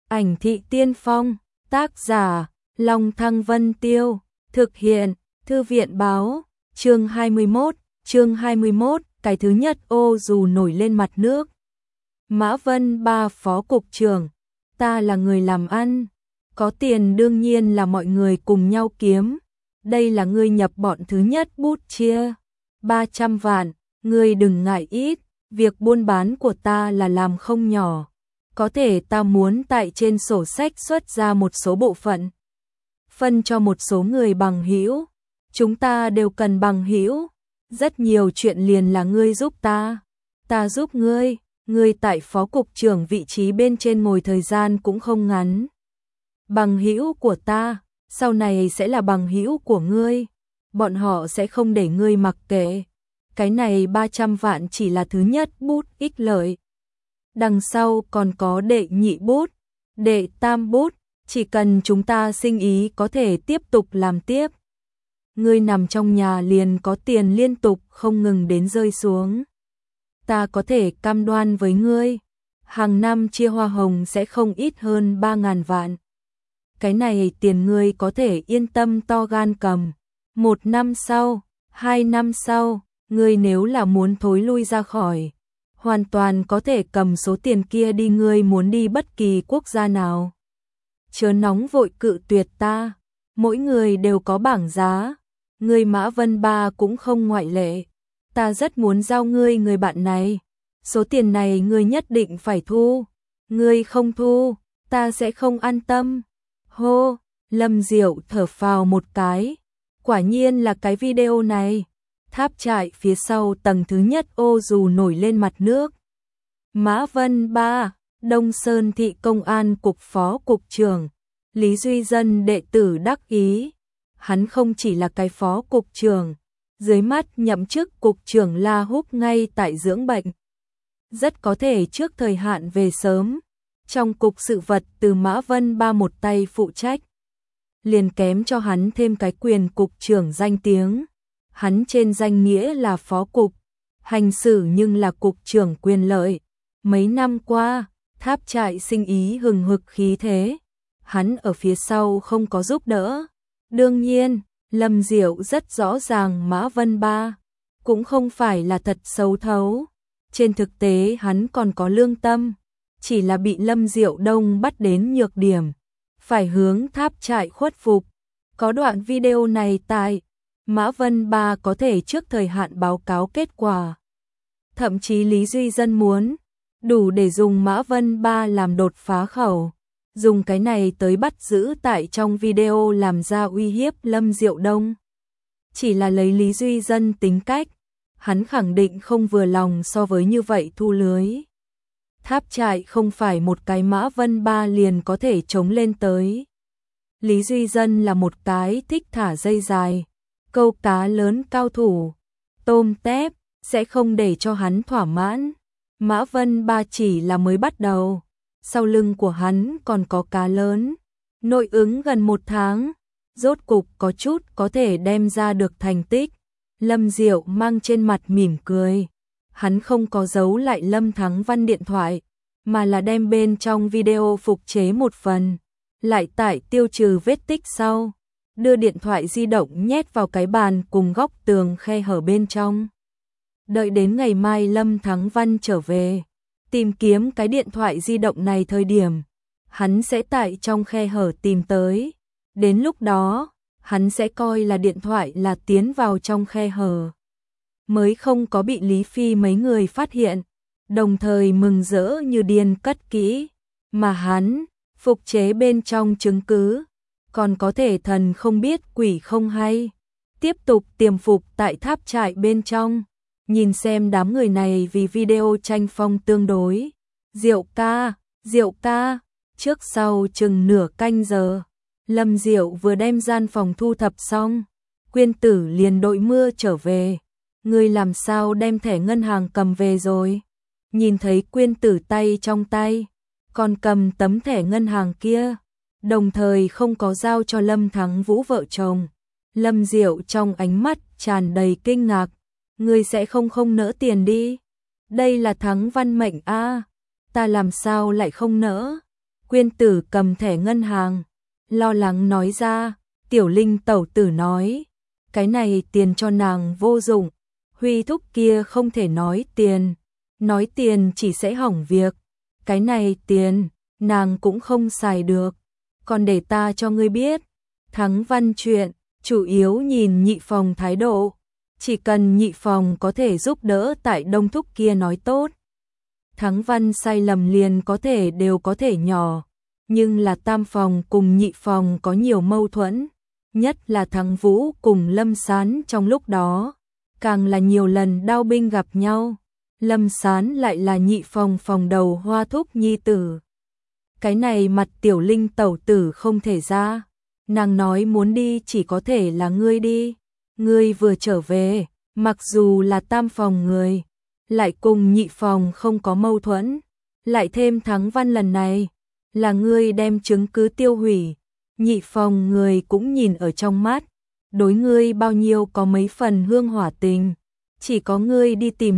Ảnh thị tiên phong, tác giả, Long Thăng Vân Tiêu, thực hiện, Thư viện báo, chương 21, cái thứ nhất ô dù nổi lên mặt nước. Mã Vân Ba phó cục trưởng, ta là người làm ăn, có tiền đương nhiên là mọi người cùng nhau kiếm, đây là ngươi nhập bọn thứ nhất bút chia, 300 vạn, ngươi đừng ngại ít, việc buôn bán của ta là làm không nhỏ. Có thể ta muốn tại trên sổ sách xuất ra một số bộ phận, phân cho một số người bằng hữu. Chúng ta đều cần bằng hữu, rất nhiều chuyện liền là ngươi giúp ta giúp ngươi tại phó cục trưởng vị trí bên trên ngồi thời gian cũng không ngắn. Bằng hữu của ta, sau này sẽ là bằng hữu của ngươi, bọn họ sẽ không để ngươi mặc kệ. Cái này 300 vạn chỉ là thứ nhất bút ích lợi. Đằng sau còn có đệ nhị bút, đệ tam bút, chỉ cần chúng ta sinh ý có thể tiếp tục làm tiếp. Ngươi nằm trong nhà liền có tiền liên tục không ngừng đến rơi xuống. Ta có thể cam đoan với ngươi, hàng năm chia hoa hồng sẽ không ít hơn 3.000 vạn. Cái này tiền ngươi có thể yên tâm to gan cầm. 1 năm sau, 2 năm sau, ngươi nếu là muốn thối lui ra khỏi, hoàn toàn có thể cầm số tiền kia đi, ngươi muốn đi bất kỳ quốc gia nào. Chớ nóng vội cự tuyệt ta, mỗi người đều có bảng giá, ngươi Mã Vân Ba cũng không ngoại lệ. Ta rất muốn giao ngươi người bạn này, số tiền này ngươi nhất định phải thu, ngươi không thu, ta sẽ không an tâm. Hô, Lâm Diệu thở phào một cái, quả nhiên là cái video này. Tháp trại phía sau tầng thứ nhất ô dù nổi lên mặt nước. Mã Vân Ba, Đông Sơn thị công an cục phó cục trưởng, Lý Duy Dân đệ tử đắc ý. Hắn không chỉ là cái phó cục trưởng, dưới mắt nhậm chức cục trưởng La Húc ngay tại dưỡng bệnh. Rất có thể trước thời hạn về sớm, trong cục sự vật từ Mã Vân Ba một tay phụ trách. Liền kém cho hắn thêm cái quyền cục trưởng danh tiếng. Hắn trên danh nghĩa là phó cục, hành xử nhưng là cục trưởng quyền lợi. Mấy năm qua, tháp trại sinh ý hừng hực khí thế. Hắn ở phía sau không có giúp đỡ. Đương nhiên, Lâm Diệu rất rõ ràng Mã Vân Ba cũng không phải là thật xấu thấu. Trên thực tế hắn còn có lương tâm, chỉ là bị Lâm Diệu Đông bắt đến nhược điểm, phải hướng tháp trại khuất phục. Có đoạn video này tại Mã Vân Ba có thể trước thời hạn báo cáo kết quả. Thậm chí Lý Duy Dân muốn, đủ để dùng Mã Vân Ba làm đột phá khẩu. Dùng cái này tới bắt giữ tại trong video làm ra uy hiếp Lâm Diệu Đông. Chỉ là lấy Lý Duy Dân tính cách, hắn khẳng định không vừa lòng so với như vậy thu lưới. Tháp trại không phải một cái Mã Vân Ba liền có thể chống lên tới. Lý Duy Dân là một cái thích thả dây dài, câu cá lớn cao thủ, tôm tép, sẽ không để cho hắn thỏa mãn. Mã Vân Ba chỉ là mới bắt đầu, sau lưng của hắn còn có cá lớn. Nội ứng gần 1 tháng, rốt cục có chút có thể đem ra được thành tích. Lâm Diệu mang trên mặt mỉm cười. Hắn không có giấu lại Lâm Thắng Văn điện thoại, mà là đem bên trong video phục chế một phần, lại tải tiêu trừ vết tích sau. Đưa điện thoại di động nhét vào cái bàn cùng góc tường khe hở bên trong. Đợi đến ngày mai Lâm Thắng Văn trở về, tìm kiếm cái điện thoại di động này thời điểm, hắn sẽ tại trong khe hở tìm tới. Đến lúc đó, hắn sẽ coi là điện thoại là tiến vào trong khe hở, mới không có bị Lý Phi mấy người phát hiện, đồng thời mừng rỡ như điên cất kỹ. Mà hắn, phục chế bên trong chứng cứ, còn có thể thần không biết quỷ không hay. Tiếp tục tiềm phục tại tháp trại bên trong, nhìn xem đám người này vì video tranh phong tương đối. Diệu ca, trước sau chừng nửa canh giờ, Lâm Diệu vừa đem gian phòng thu thập xong, Quyên Tử liền đội mưa trở về. Ngươi làm sao đem thẻ ngân hàng cầm về rồi? Nhìn thấy Quyên Tử tay trong tay, còn cầm tấm thẻ ngân hàng kia, đồng thời không có giao cho Lâm Thắng Vũ vợ chồng. Lâm Diệu trong ánh mắt tràn đầy kinh ngạc. Ngươi sẽ không nỡ tiền đi? Đây là Thắng Văn mệnh a, ta làm sao lại không nỡ? Quyên Tử cầm thẻ ngân hàng, lo lắng nói ra. Tiểu Linh tẩu tử nói, cái này tiền cho nàng vô dụng, Huy thúc kia không thể nói tiền chỉ sẽ hỏng việc, cái này tiền, nàng cũng không xài được, còn để ta cho ngươi biết, Thắng Văn chuyện, chủ yếu nhìn Nhị Phòng thái độ, chỉ cần Nhị Phòng có thể giúp đỡ tại Đông thúc kia nói tốt. Thắng Văn sai lầm liền đều có thể nhỏ, nhưng là Tam Phòng cùng Nhị Phòng có nhiều mâu thuẫn, nhất là Thắng Vũ cùng Lâm Sán trong lúc đó, càng là nhiều lần đao binh gặp nhau. Lâm Sán lại là Nhị Phòng phòng đầu Hoa thúc nhi tử. Cái này mặt Tiểu Linh tẩu tử không thể ra, nàng nói muốn đi chỉ có thể là ngươi đi, ngươi vừa trở về, mặc dù là Tam Phòng người, lại cùng Nhị Phòng không có mâu thuẫn, lại thêm Thắng Văn lần này, là ngươi đem chứng cứ tiêu hủy, Nhị Phòng người cũng nhìn ở trong mắt, đối ngươi bao nhiêu có mấy phần hương hỏa tình, chỉ có ngươi đi tìm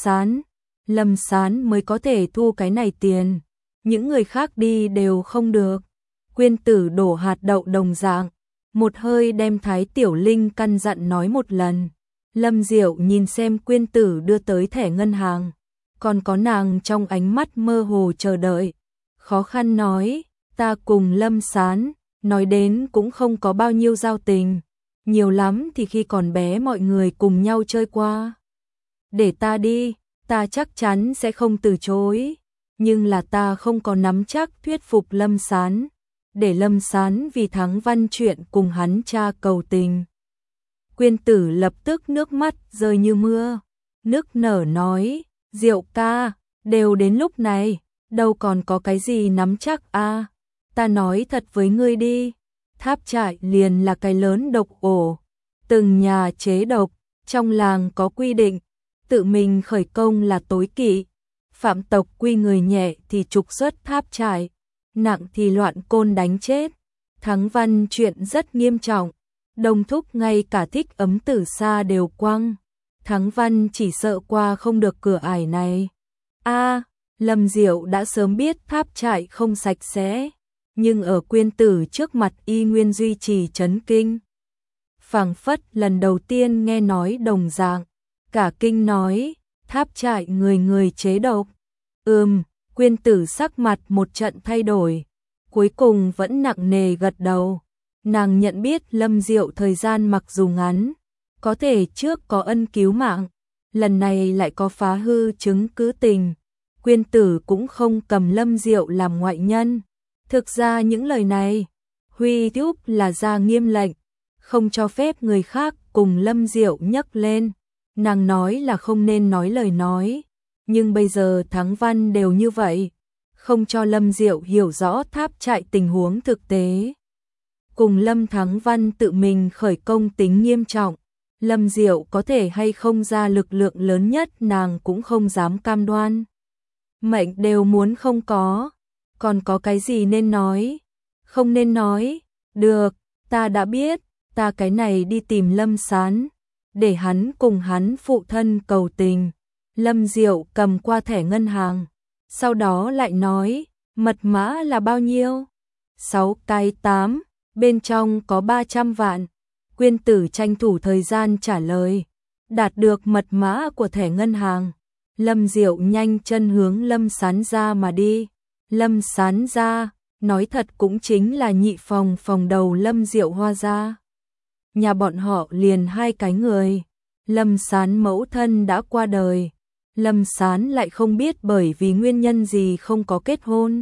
Lâm Sán mới có thể thu cái này tiền, những người khác đi đều không được. Quyên Tử đổ hạt đậu đồng dạng, một hơi đem Thái Tiểu Linh căn dặn nói một lần. Lâm Diệu nhìn xem Quyên Tử đưa tới thẻ ngân hàng, còn có nàng trong ánh mắt mơ hồ chờ đợi, khó khăn nói, ta cùng Lâm Sán, nói đến cũng không có bao nhiêu giao tình, nhiều lắm thì khi còn bé mọi người cùng nhau chơi qua. Để ta đi, ta chắc chắn sẽ không từ chối, nhưng là ta không có nắm chắc thuyết phục Lâm Sán, để Lâm Sán vì Thắng Văn chuyện cùng hắn cha cầu tình. Quyên Tử lập tức nước mắt rơi như mưa, nức nở nói, Diệu ca, đều đến lúc này, đâu còn có cái gì nắm chắc a, ta nói thật với ngươi đi, Tháp Trại liền là cái lớn độc ổ, từng nhà chế độc, trong làng có quy định, tự mình khởi công là tối kỵ, phạm tộc quy người nhẹ thì trục xuất Tháp Trại, nặng thì loạn côn đánh chết. Thắng Văn chuyện rất nghiêm trọng, Đông thúc ngay cả Thích Ấm Tử Sa đều quăng, Thắng Văn chỉ sợ qua không được cửa ải này. Lâm Diệu đã sớm biết Tháp Trại không sạch sẽ, nhưng ở Quyên Tử trước mặt y nguyên duy trì chấn kinh. Phảng phất lần đầu tiên nghe nói đồng dạng, cả kinh nói, Tháp Trại người người chế độc. Quyên Tử sắc mặt một trận thay đổi, cuối cùng vẫn nặng nề gật đầu. Nàng nhận biết Lâm Diệu thời gian mặc dù ngắn, có thể trước có ân cứu mạng, lần này lại có phá hư chứng cứ tình. Quyên Tử cũng không cầm Lâm Diệu làm ngoại nhân. Thực ra những lời này, Huy thúc là ra nghiêm lệnh, không cho phép người khác cùng Lâm Diệu nhắc lên. Nàng nói là không nên nói lời nói, nhưng bây giờ Thắng Văn đều như vậy, không cho Lâm Diệu hiểu rõ Tháp Trại tình huống thực tế. Cùng Lâm Thắng Văn tự mình khởi công tính nghiêm trọng, Lâm Diệu có thể hay không ra lực lượng lớn nhất nàng cũng không dám cam đoan. Mệnh đều muốn không có, còn có cái gì nên nói, không nên nói, được, ta đã biết, ta cái này đi tìm Lâm Sán, để hắn cùng hắn phụ thân cầu tình. Lâm Diệu cầm qua thẻ ngân hàng, sau đó lại nói, mật mã là bao nhiêu? 6 cái 8, bên trong có 300 vạn. Quyên Tử tranh thủ thời gian trả lời, đạt được mật mã của thẻ ngân hàng. Lâm Diệu nhanh chân hướng Lâm Sán ra mà đi. Lâm Sán ra, nói thật cũng chính là Nhị Phòng phòng đầu Lâm Diệu Hoa gia. Nhà bọn họ liền 2 cái người. Lâm Sán mẫu thân đã qua đời. Lâm Sán lại không biết bởi vì nguyên nhân gì không có kết hôn.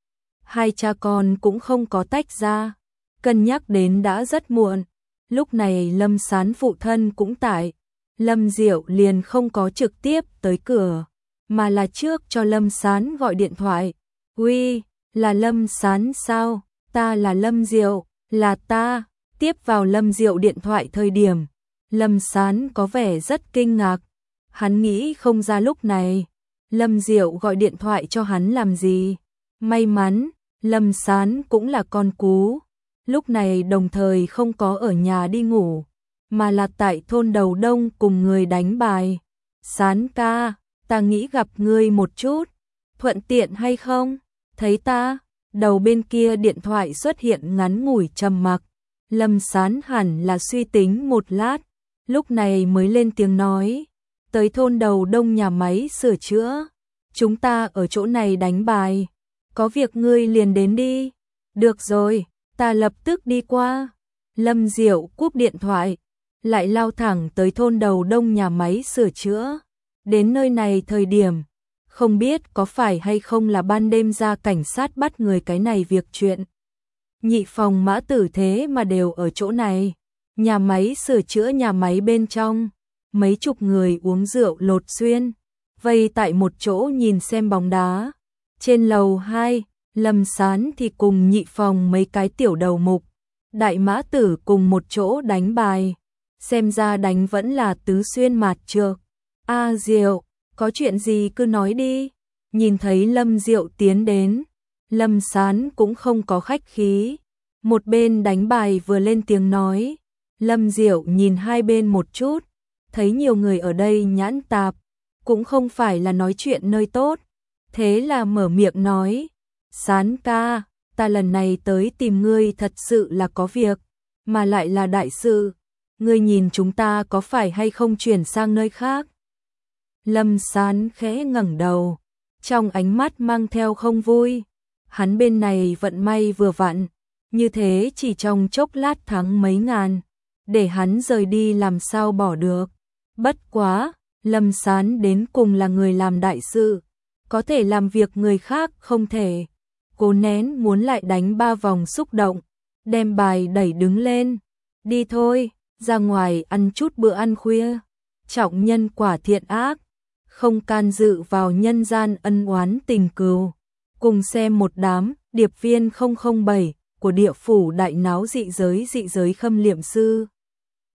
2 cha con cũng không có tách ra. Cân nhắc đến đã rất muộn. Lúc này Lâm Sán phụ thân cũng tại. Lâm Diệu liền không có trực tiếp tới cửa, mà là trước cho Lâm Sán gọi điện thoại. Uy, là Lâm Sán sao? Ta là Lâm Diệu, là ta. Tiếp vào Lâm Diệu điện thoại thời điểm, Lâm Sán có vẻ rất kinh ngạc. Hắn nghĩ không ra lúc này, Lâm Diệu gọi điện thoại cho hắn làm gì. May mắn, Lâm Sán cũng là con cú. Lúc này đồng thời không có ở nhà đi ngủ, mà là tại thôn Đầu Đông cùng người đánh bài. Sán ca, ta nghĩ gặp ngươi một chút, thuận tiện hay không? Thấy ta? Đầu bên kia điện thoại xuất hiện ngắn ngủi trầm mặc. Lâm Sán hẳn là suy tính một lát, lúc này mới lên tiếng nói, tới thôn đầu đông nhà máy sửa chữa, chúng ta ở chỗ này đánh bài, có việc ngươi liền đến đi. Được rồi, ta lập tức đi qua. Lâm Diệu cúp điện thoại, lại lao thẳng tới thôn đầu đông nhà máy sửa chữa. Đến nơi này thời điểm, không biết có phải hay không là ban đêm ra cảnh sát bắt người cái này việc chuyện. Nhị Phòng Mã Tử thế mà đều ở chỗ này. Nhà máy sửa chữa nhà máy bên trong, mấy chục người uống rượu lột xuyên, vây tại một chỗ nhìn xem bóng đá. Trên lầu 2, Lâm Sán thì cùng Nhị Phòng mấy cái tiểu đầu mục, Đại Mã Tử cùng một chỗ đánh bài. Xem ra đánh vẫn là tứ xuyên mạt trược. A Diệu, có chuyện gì cứ nói đi. Nhìn thấy Lâm Diệu tiến đến, Lâm Sán cũng không có khách khí. Một bên đánh bài vừa lên tiếng nói. Lâm Diệu nhìn hai bên một chút, thấy nhiều người ở đây nhãn tạp, cũng không phải là nói chuyện nơi tốt. Thế là mở miệng nói, Sán ca, ta lần này tới tìm ngươi thật sự là có việc, mà lại là đại sự. Ngươi nhìn chúng ta có phải hay không chuyển sang nơi khác? Lâm Sán khẽ ngẩng đầu, trong ánh mắt mang theo không vui. Hắn bên này vận may vừa vặn, như thế chỉ trong chốc lát thắng mấy ngàn, để hắn rời đi làm sao bỏ được. Bất quá, Lâm Sán đến cùng là người làm đại sự, có thể làm việc người khác không thể. Cố nén muốn lại đánh 3 vòng xúc động, đem bài đẩy đứng lên. Đi thôi, ra ngoài ăn chút bữa ăn khuya. Trọng nhân quả thiện ác, không can dự vào nhân gian ân oán tình cừu. Cùng xem một đám điệp viên 007 của địa phủ đại náo dị giới khâm liệm sư.